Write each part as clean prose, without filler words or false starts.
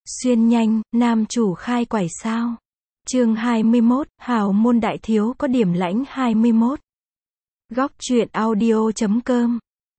Xuyên nhanh, nam chủ khai quải sao. Chương 21, hào môn đại thiếu có điểm lãnh 21. Góc truyện audio.com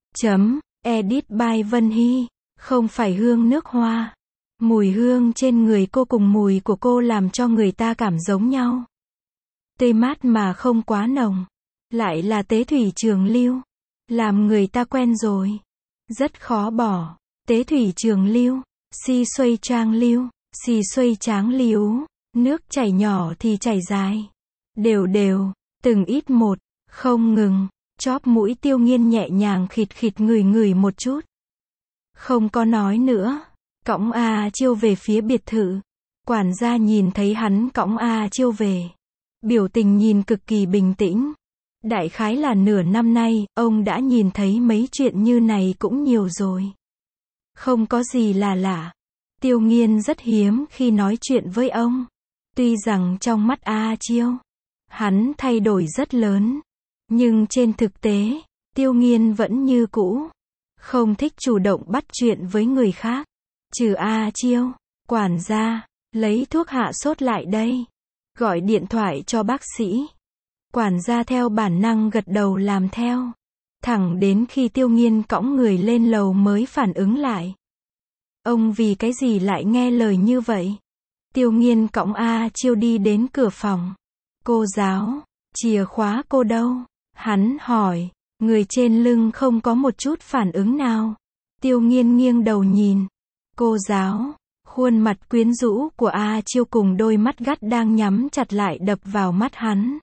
Edit by Vân Hy. Không phải hương nước hoa. Mùi hương trên người cô cùng mùi của cô làm cho người ta cảm giống nhau. Tê mát mà không quá nồng. Lại là tế thủy trường lưu. Làm người ta quen rồi. Rất khó bỏ. Tế thủy trường lưu. Si xuây trang lưu. Xì xuây tráng liếu. Nước chảy nhỏ thì chảy dài. Đều đều. Từng ít một. Không ngừng. Chóp mũi Tiêu Nghiên nhẹ nhàng khịt khịt ngửi một chút. Không có nói nữa. Cõng A Chiêu về phía biệt thự. Quản gia nhìn thấy hắn cõng A Chiêu về. Biểu tình nhìn cực kỳ bình tĩnh. Đại khái là nửa năm nay, ông đã nhìn thấy mấy chuyện như này cũng nhiều rồi. Không có gì là lạ. Tiêu Nghiên rất hiếm khi nói chuyện với ông. Tuy rằng trong mắt A Chiêu, hắn thay đổi rất lớn. Nhưng trên thực tế, Tiêu Nghiên vẫn như cũ. Không thích chủ động bắt chuyện với người khác. Trừ A Chiêu, quản gia, lấy thuốc hạ sốt lại đây. Gọi điện thoại cho bác sĩ. Quản gia theo bản năng gật đầu làm theo. Thẳng đến khi Tiêu Nghiên cõng người lên lầu mới phản ứng lại. Ông vì cái gì lại nghe lời như vậy? Tiêu Nghiên cõng A Chiêu đi đến cửa phòng. Cô giáo, chìa khóa cô đâu? Hắn hỏi. Người trên lưng không có một chút phản ứng nào. Tiêu Nghiên nghiêng đầu nhìn. Cô giáo. Khuôn mặt quyến rũ của A Chiêu cùng đôi mắt gắt đang nhắm chặt lại đập vào mắt hắn.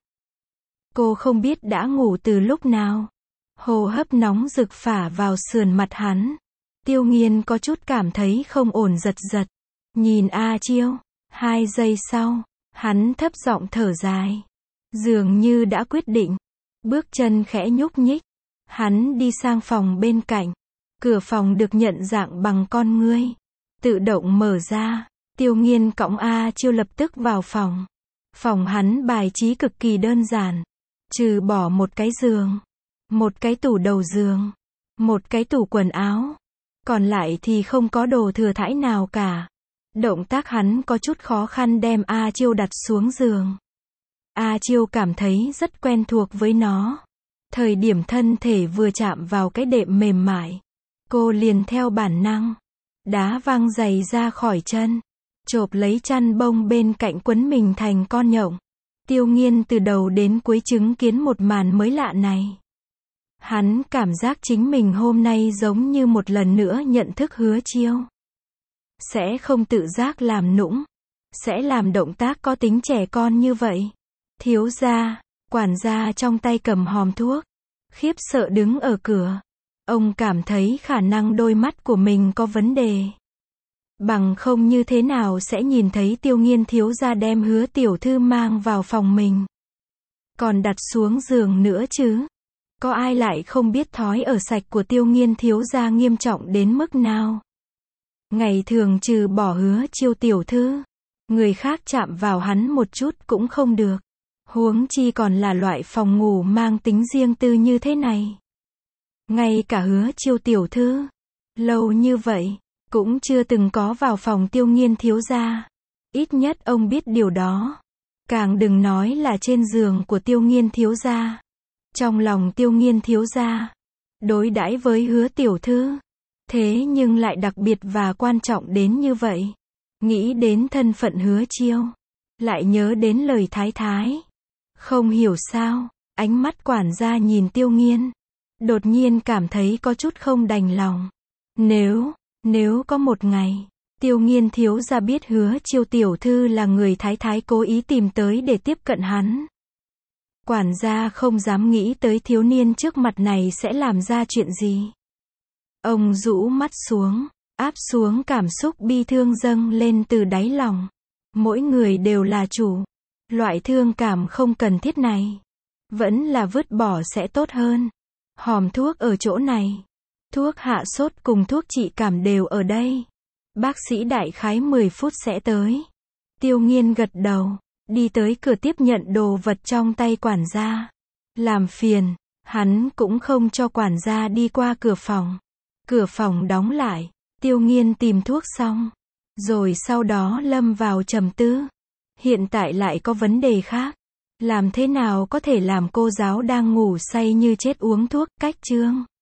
Cô không biết đã ngủ từ lúc nào. Hô hấp nóng rực phả vào sườn mặt hắn. Tiêu Nghiên có chút cảm thấy không ổn giật giật. Nhìn A Chiêu. 2 giây sau, hắn thấp giọng thở dài. Dường như đã quyết định. Bước chân khẽ nhúc nhích. Hắn đi sang phòng bên cạnh. Cửa phòng được nhận dạng bằng con ngươi. Tự động mở ra. Tiêu Nghiên cõng A Chiêu lập tức vào phòng. Phòng hắn bài trí cực kỳ đơn giản. Trừ bỏ một cái giường. Một cái tủ đầu giường. Một cái tủ quần áo. Còn lại thì không có đồ thừa thãi nào cả. Động tác hắn có chút khó khăn đem A Chiêu đặt xuống giường. A Chiêu cảm thấy rất quen thuộc với nó. Thời điểm thân thể vừa chạm vào cái đệm mềm mại. Cô liền theo bản năng. Đá văng giày ra khỏi chân. Chộp lấy chăn bông bên cạnh quấn mình thành con nhộng. Tiêu Nghiên từ đầu đến cuối chứng kiến một màn mới lạ này. Hắn cảm giác chính mình hôm nay giống như một lần nữa nhận thức Hứa Chiêu. Sẽ không tự giác làm nũng. Sẽ làm động tác có tính trẻ con như vậy. Thiếu gia, quản gia trong tay cầm hòm thuốc. Khiếp sợ đứng ở cửa. Ông cảm thấy khả năng đôi mắt của mình có vấn đề. Bằng không như thế nào sẽ nhìn thấy Tiêu Nghiên thiếu gia đem Hứa tiểu thư mang vào phòng mình. Còn đặt xuống giường nữa chứ. Có ai lại không biết thói ở sạch của Tiêu Nghiên thiếu gia nghiêm trọng đến mức nào. Ngày thường trừ bỏ Hứa Chiêu tiểu thư. Người khác chạm vào hắn một chút cũng không được. Huống chi còn là loại phòng ngủ mang tính riêng tư như thế này. Ngay cả Hứa Chiêu tiểu thư. Lâu như vậy. Cũng chưa từng có vào phòng Tiêu Nghiên thiếu gia. Ít nhất ông biết điều đó. Càng đừng nói là trên giường của Tiêu Nghiên thiếu gia. Trong lòng Tiêu Nghiên thiếu gia. Đối đãi với Hứa tiểu thư. Thế nhưng lại đặc biệt và quan trọng đến như vậy. Nghĩ đến thân phận Hứa Chiêu. Lại nhớ đến lời thái thái. Không hiểu sao. Ánh mắt quản gia nhìn Tiêu Nghiên. Đột nhiên cảm thấy có chút không đành lòng. Nếu có một ngày, Tiêu Nghiên thiếu gia biết Hứa Chiêu tiểu thư là người thái thái cố ý tìm tới để tiếp cận hắn. Quản gia không dám nghĩ tới thiếu niên trước mặt này sẽ làm ra chuyện gì. Ông rũ mắt xuống, áp xuống cảm xúc bi thương dâng lên từ đáy lòng. Mỗi người đều là chủ. Loại thương cảm không cần thiết này. Vẫn là vứt bỏ sẽ tốt hơn. Hòm thuốc ở chỗ này. Thuốc hạ sốt cùng thuốc trị cảm đều ở đây. Bác sĩ đại khái 10 phút sẽ tới. Tiêu Nghiên gật đầu. Đi tới cửa tiếp nhận đồ vật trong tay quản gia. Làm phiền. Hắn cũng không cho quản gia đi qua cửa phòng. Cửa phòng đóng lại. Tiêu Nghiên tìm thuốc xong. Rồi sau đó lâm vào trầm tư. Hiện tại lại có vấn đề khác. Làm thế nào có thể làm cô giáo đang ngủ say như chết uống thuốc, cách chương.